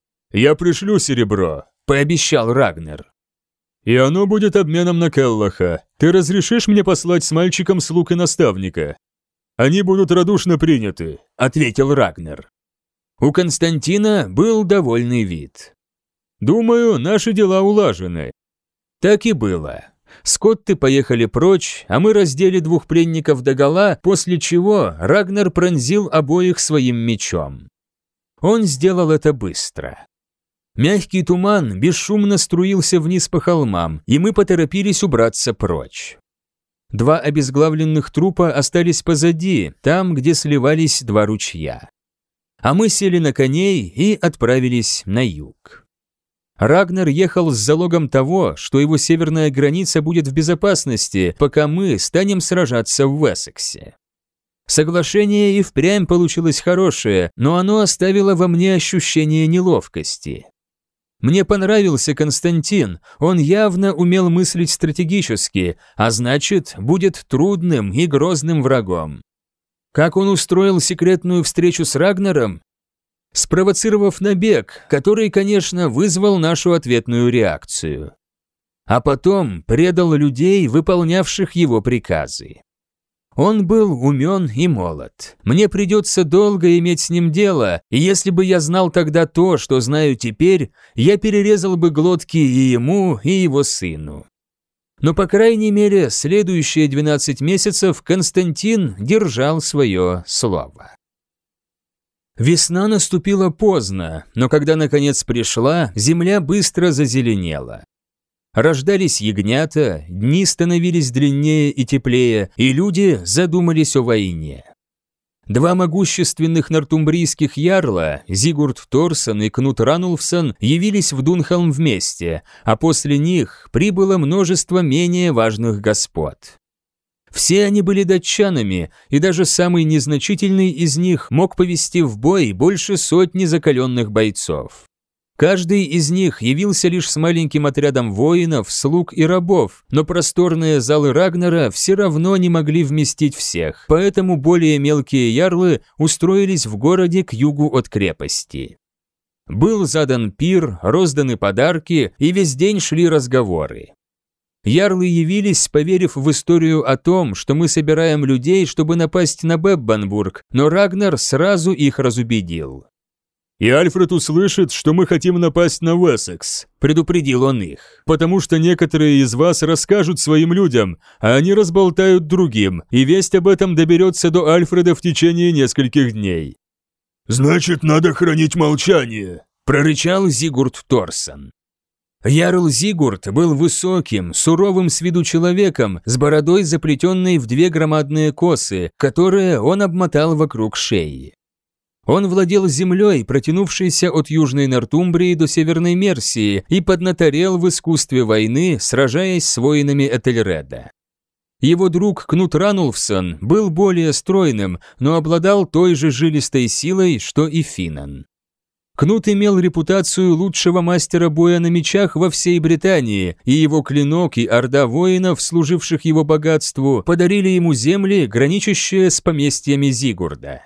«Я пришлю серебро», – пообещал Рагнар. «И оно будет обменом на Келлаха. Ты разрешишь мне послать с мальчиком слуг и наставника?» «Они будут радушно приняты», — ответил Рагнар. У Константина был довольный вид. «Думаю, наши дела улажены». Так и было. Скотты поехали прочь, а мы раздели 2 пленников догола, после чего Рагнар пронзил обоих своим мечом. Он сделал это быстро. Мягкий туман бесшумно струился вниз по холмам, и мы поторопились убраться прочь. 2 обезглавленных трупа остались позади, там, где сливались 2 ручья. А мы сели на коней и отправились на юг. Рагнар ехал с залогом того, что его северная граница будет в безопасности, пока мы станем сражаться в Уэссексе. Соглашение и впрямь получилось хорошее, но оно оставило во мне ощущение неловкости. Мне понравился Константин, он явно умел мыслить стратегически, а значит, будет трудным и грозным врагом. Как он устроил секретную встречу с Рагнаром? Спровоцировав набег, который, конечно, вызвал нашу ответную реакцию. А потом предал людей, выполнявших его приказы. Он был умен и молод. Мне придется долго иметь с ним дело, и если бы я знал тогда то, что знаю теперь, я перерезал бы глотки и ему, и его сыну. Но, по крайней мере, следующие 12 месяцев Константин держал свое слово. Весна наступила поздно, но когда наконец пришла, земля быстро зазеленела. Рождались ягнята, дни становились длиннее и теплее, и люди задумались о войне. 2 могущественных нортумбрийских ярла, Зигурд Торсон и Кнут Ранулфсон, явились в Дунхолм вместе, а после них прибыло множество менее важных господ. Все они были датчанами, и даже самый незначительный из них мог повести в бой больше 100 закаленных бойцов. Каждый из них явился лишь с маленьким отрядом воинов, слуг и рабов, но просторные залы Рагнара все равно не могли вместить всех, поэтому более мелкие ярлы устроились в городе к югу от крепости. Был задан пир, розданы подарки, и весь день шли разговоры. Ярлы явились, поверив в историю о том, что мы собираем людей, чтобы напасть на Беббенбург, но Рагнар сразу их разубедил. «И Альфред услышит, что мы хотим напасть на Уэссекс», – предупредил он их, «потому что некоторые из вас расскажут своим людям, а они разболтают другим, и весть об этом доберется до Альфреда в течение нескольких дней». «Значит, надо хранить молчание», – прорычал Зигурд Торсон. Ярл Зигурд был высоким, суровым с виду человеком, с бородой, заплетенной в 2 громадные косы, которые он обмотал вокруг шеи. Он владел землей, протянувшейся от Южной Нортумбрии до Северной Мерсии, и поднаторел в искусстве войны, сражаясь с воинами Этельреда. Его друг Кнут Ранулфсон был более стройным, но обладал той же жилистой силой, что и Финан. Кнут имел репутацию лучшего мастера боя на мечах во всей Британии, и его клинок и орда воинов, служивших его богатству, подарили ему земли, граничащие с поместьями Зигурда.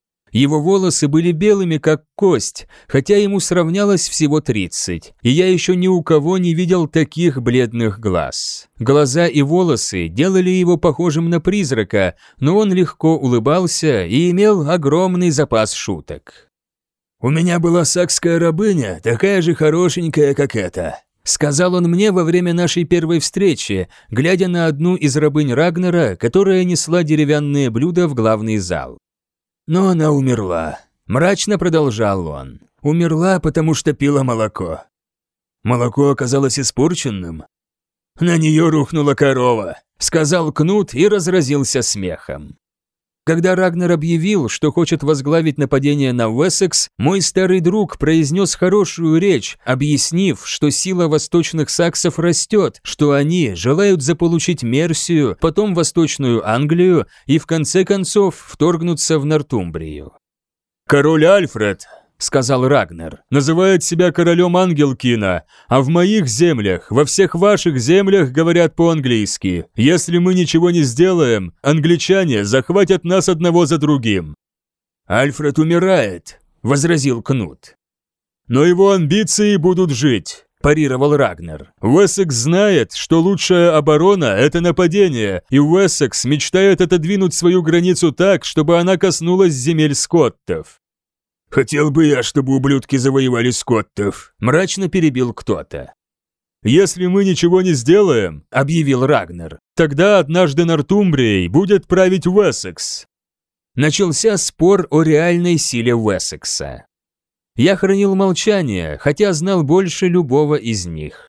Его волосы были белыми, как кость, хотя ему сравнялось всего 30, и я еще ни у кого не видел таких бледных глаз. Глаза и волосы делали его похожим на призрака, но он легко улыбался и имел огромный запас шуток. «У меня была сакская рабыня, такая же хорошенькая, как эта», — сказал он мне во время нашей первой встречи, глядя на одну из рабынь Рагнара, которая несла деревянные блюда в главный зал. «Но она умерла», – мрачно продолжал он. «Умерла, потому что пила молоко. Молоко оказалось испорченным. На нее рухнула корова», – сказал Кнут и разразился смехом. Когда Рагнар объявил, что хочет возглавить нападение на Уэссекс, мой старый друг произнес хорошую речь, объяснив, что сила восточных саксов растет, что они желают заполучить Мерсию, потом Восточную Англию и в конце концов вторгнуться в Нортумбрию. «Король Альфред», – сказал Рагнар, – «называет себя королем Ангелкина, а в моих землях, во всех ваших землях говорят по-английски. Если мы ничего не сделаем, англичане захватят нас одного за другим». «Альфред умирает», – возразил Кнут. «Но его амбиции будут жить», – парировал Рагнар. «Уэссекс знает, что лучшая оборона – это нападение, и Уэссекс мечтает отодвинуть свою границу так, чтобы она коснулась земель скоттов». «Хотел бы я, чтобы ублюдки завоевали скоттов», – мрачно перебил кто-то. «Если мы ничего не сделаем», – объявил Рагнар, – «тогда однажды Нортумбрией будет править Уэссекс». Начался спор о реальной силе Уэссекса. Я хранил молчание, хотя знал больше любого из них.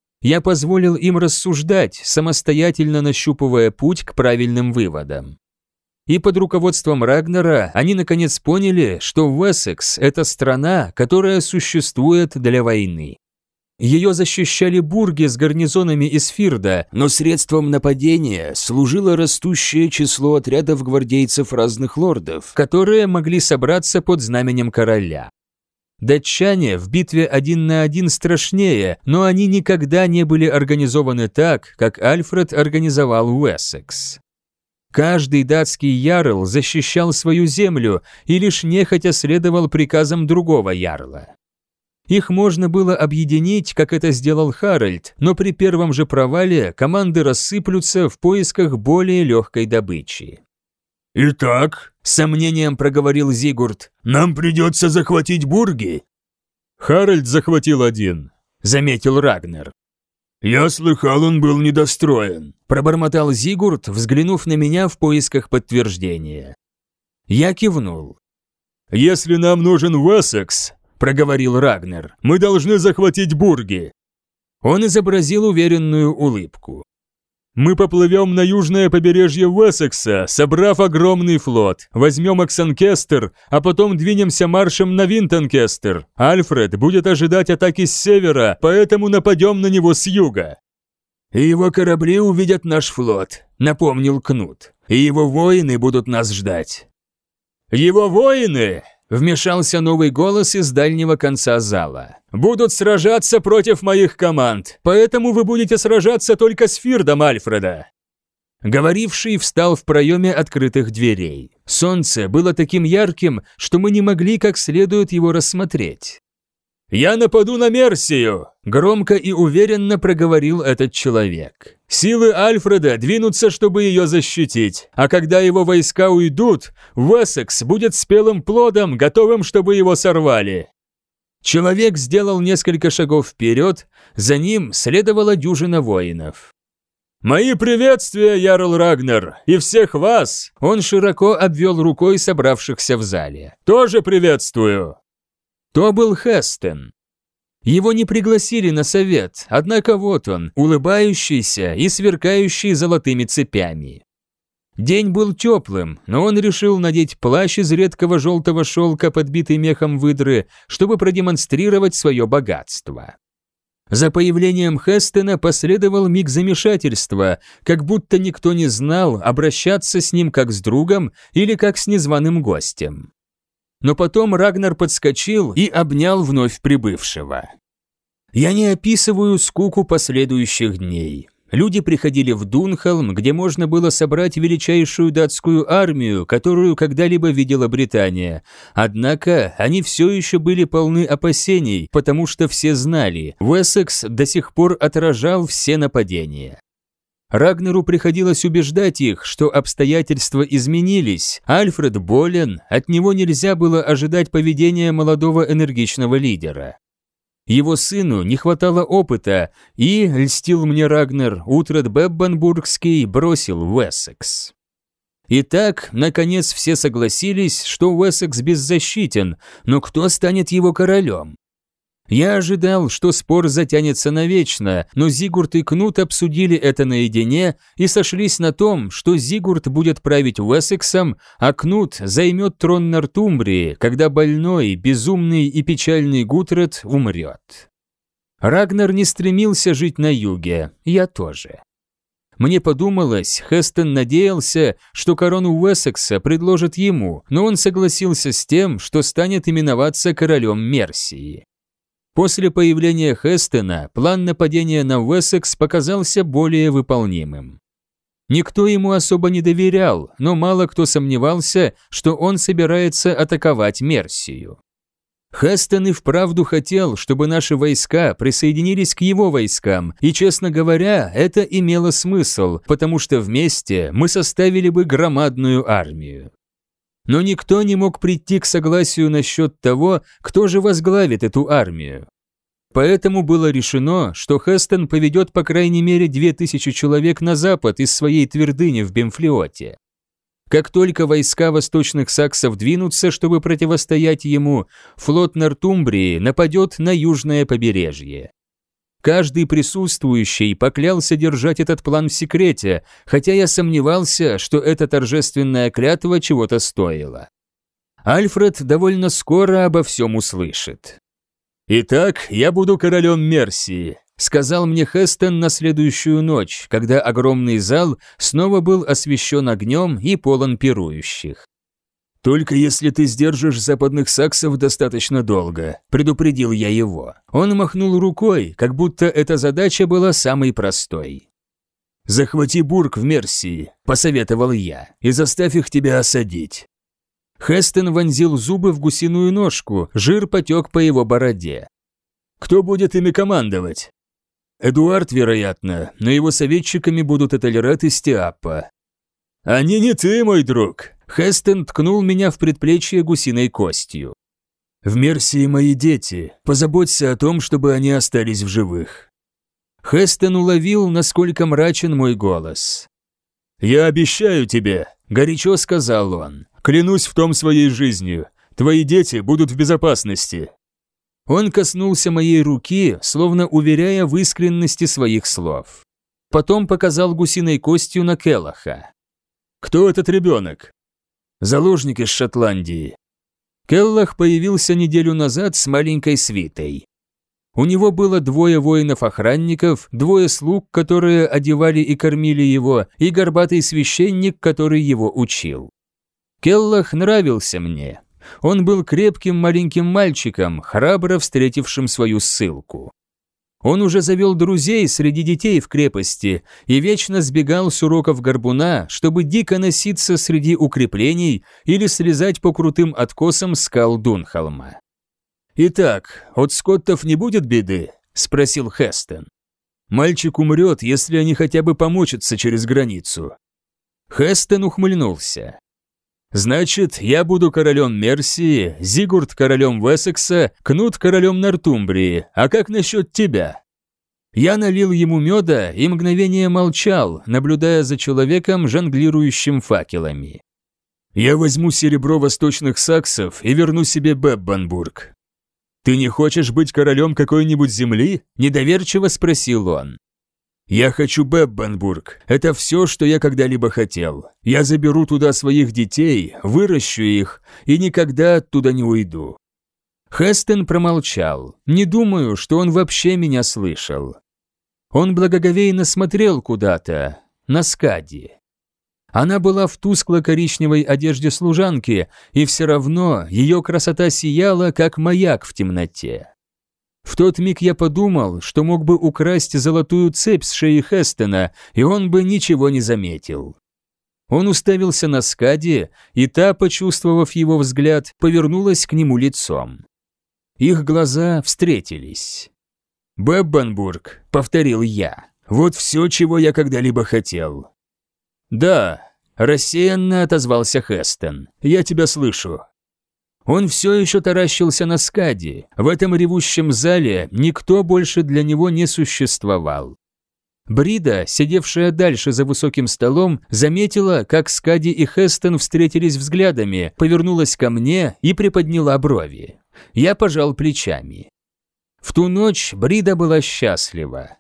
Я позволил им рассуждать, самостоятельно нащупывая путь к правильным выводам. И под руководством Рагнара они наконец поняли, что Уэссекс – это страна, которая существует для войны. Ее защищали бурги с гарнизонами из Фирда, но средством нападения служило растущее число отрядов гвардейцев разных лордов, которые могли собраться под знаменем короля. Датчане в битве 1 на 1 страшнее, но они никогда не были организованы так, как Альфред организовал Уэссекс. Каждый датский ярл защищал свою землю и лишь нехотя следовал приказам другого ярла. Их можно было объединить, как это сделал Харальд, но при первом же провале команды рассыплются в поисках более легкой добычи. «Итак», – с сомнением проговорил Зигурд, – «нам придется захватить бурги». «Харальд захватил один», – заметил Рагнар. «Я слыхал, он был недостроен», – пробормотал Зигурд, взглянув на меня в поисках подтверждения. Я кивнул. «Если нам нужен Уэссекс», – проговорил Рагнар, – «мы должны захватить бурги». Он изобразил уверенную улыбку. «Мы поплывем на южное побережье Уэссекса, собрав огромный флот, возьмем Оксанкестер, а потом двинемся маршем на Винтонкестер. Альфред будет ожидать атаки с севера, поэтому нападем на него с юга». «И его корабли увидят наш флот», — напомнил Кнут, — «и его воины будут нас ждать». «Его воины!» — вмешался новый голос из дальнего конца зала. «Будут сражаться против моих команд, поэтому вы будете сражаться только с Фирдом Альфреда». Говоривший встал в проеме открытых дверей. Солнце было таким ярким, что мы не могли как следует его рассмотреть. «Я нападу на Мерсию!» – громко и уверенно проговорил этот человек. «Силы Альфреда двинутся, чтобы ее защитить, а когда его войска уйдут, Уэссекс будет спелым плодом, готовым, чтобы его сорвали». Человек сделал несколько шагов вперед, за ним следовала дюжина воинов. «Мои приветствия, Ярл Рагнар, и всех вас!» Он широко обвел рукой собравшихся в зале. «Тоже приветствую!» То был Хестен. Его не пригласили на совет, однако вот он, улыбающийся и сверкающий золотыми цепями. День был теплым, но он решил надеть плащ из редкого желтого шелка, подбитый мехом выдры, чтобы продемонстрировать свое богатство. За появлением Хестена последовал миг замешательства, как будто никто не знал, обращаться с ним как с другом или как с незваным гостем. Но потом Рагнар подскочил и обнял вновь прибывшего. Я не описываю скуку последующих дней. Люди приходили в Дунхолм, где можно было собрать величайшую датскую армию, которую когда-либо видела Британия. Однако они все еще были полны опасений, потому что все знали, Уэссекс до сих пор отражал все нападения. Рагнару приходилось убеждать их, что обстоятельства изменились, Альфред болен, от него нельзя было ожидать поведения молодого энергичного лидера. Его сыну не хватало опыта, и, льстил мне Рагнар, Утред Беббенбургский бросил Уэссекс. Итак, наконец все согласились, что Уэссекс беззащитен, но кто станет его королем? Я ожидал, что спор затянется навечно, но Зигурд и Кнут обсудили это наедине и сошлись на том, что Зигурд будет править Уэссексом, а Кнут займет трон Нортумбрии, когда больной, безумный и печальный Гутред умрет. Рагнар не стремился жить на юге, я тоже. Мне подумалось, Хестен надеялся, что корону Уэссекса предложат ему, но он согласился с тем, что станет именоваться королем Мерсии. После появления Хестена план нападения на Уэссекс показался более выполнимым. Никто ему особо не доверял, но мало кто сомневался, что он собирается атаковать Мерсию. Хестен и вправду хотел, чтобы наши войска присоединились к его войскам, и, честно говоря, это имело смысл, потому что вместе мы составили бы громадную армию. Но никто не мог прийти к согласию насчет того, кто же возглавит эту армию. Поэтому было решено, что Хестен поведет по крайней мере 2000 человек на запад из своей твердыни в Бемфлиоте. Как только войска восточных саксов двинутся, чтобы противостоять ему, флот Нортумбрии нападет на южное побережье. Каждый присутствующий поклялся держать этот план в секрете, хотя я сомневался, что эта торжественная клятва чего-то стоила. Альфред довольно скоро обо всем услышит. «Итак, я буду королем Мерсии», — сказал мне Хестен на следующую ночь, когда огромный зал снова был освещен огнем и полон пирующих. «Только если ты сдержишь западных саксов достаточно долго», – предупредил я его. Он махнул рукой, как будто эта задача была самой простой. «Захвати Бург в Мерсии», – посоветовал я, – «и заставь их тебя осадить». Хестен вонзил зубы в гусиную ножку, жир потек по его бороде. «Кто будет ими командовать?» «Эдуард, вероятно, но его советчиками будут Этельред и Стиаппа». «Они не ты, мой друг!» Хестен ткнул меня в предплечье гусиной костью. «В Мерсии мои дети. Позаботься о том, чтобы они остались в живых». Хестен уловил, насколько мрачен мой голос. «Я обещаю тебе», – горячо сказал он, – «клянусь в том своей жизнью. Твои дети будут в безопасности». Он коснулся моей руки, словно уверяя в искренности своих слов. Потом показал гусиной костью на Келлаха. «Кто этот ребенок?» «Заложник из Шотландии». Келлах появился неделю назад с маленькой свитой. У него было 2 воинов-охранников, 2 слуг, которые одевали и кормили его, и горбатый священник, который его учил. Келлах нравился мне. Он был крепким маленьким мальчиком, храбро встретившим свою ссылку. Он уже завел друзей среди детей в крепости и вечно сбегал с уроков горбуна, чтобы дико носиться среди укреплений или слезать по крутым откосам скал Дунхолма. «Итак, от скоттов не будет беды?» – спросил Хестон. «Мальчик умрет, если они хотя бы помочатся через границу». Хестон ухмыльнулся. «Значит, я буду королем Мерсии, Зигурд королем Вессекса, Кнут королем Нортумбрии, а как насчет тебя?» Я налил ему меда и мгновение молчал, наблюдая за человеком, жонглирующим факелами. «Я возьму серебро восточных саксов и верну себе Беббенбург». «Ты не хочешь быть королем какой-нибудь земли?» – недоверчиво спросил он. «Я хочу Беббенбург. Это все, что я когда-либо хотел. Я заберу туда своих детей, выращу их и никогда оттуда не уйду». Хестон промолчал. Не думаю, что он вообще меня слышал. Он благоговейно смотрел куда-то, на Скади. Она была в тускло-коричневой одежде служанки, и все равно ее красота сияла, как маяк в темноте. В тот миг я подумал, что мог бы украсть золотую цепь с шеи Хестона, и он бы ничего не заметил. Он уставился на Скади, и та, почувствовав его взгляд, повернулась к нему лицом. Их глаза встретились. «Беббенбург», — повторил я, — «вот все, чего я когда-либо хотел». «Да», — рассеянно отозвался Хестон, — «я тебя слышу». Он все еще таращился на Скади. В этом ревущем зале никто больше для него не существовал. Брида, сидевшая дальше за высоким столом, заметила, как Скади и Хестон встретились взглядами, повернулась ко мне и приподняла брови. Я пожал плечами. В ту ночь Брида была счастлива.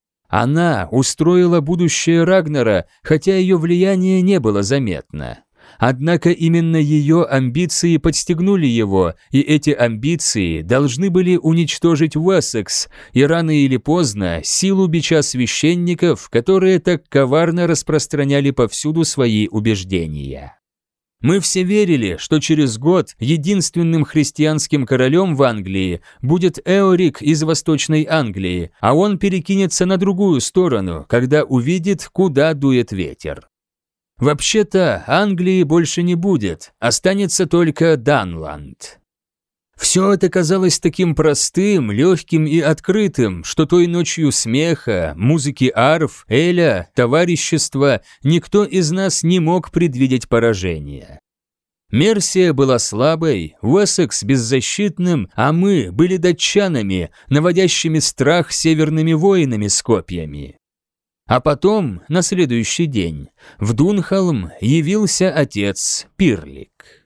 Она устроила будущее Рагнара, хотя ее влияние не было заметно. Однако именно ее амбиции подстегнули его, и эти амбиции должны были уничтожить Уэссекс и рано или поздно силу бича священников, которые так коварно распространяли повсюду свои убеждения. Мы все верили, что через год единственным христианским королем в Англии будет Эорик из Восточной Англии, а он перекинется на другую сторону, когда увидит, куда дует ветер. Вообще-то Англии больше не будет, останется только Данланд. Все это казалось таким простым, легким и открытым, что той ночью смеха, музыки арф, эля, товарищества никто из нас не мог предвидеть поражения. Мерсия была слабой, Уэссекс беззащитным, а мы были датчанами, наводящими страх северными воинами с копьями. А потом, на следующий день, в Дунхолм явился отец Пирлик.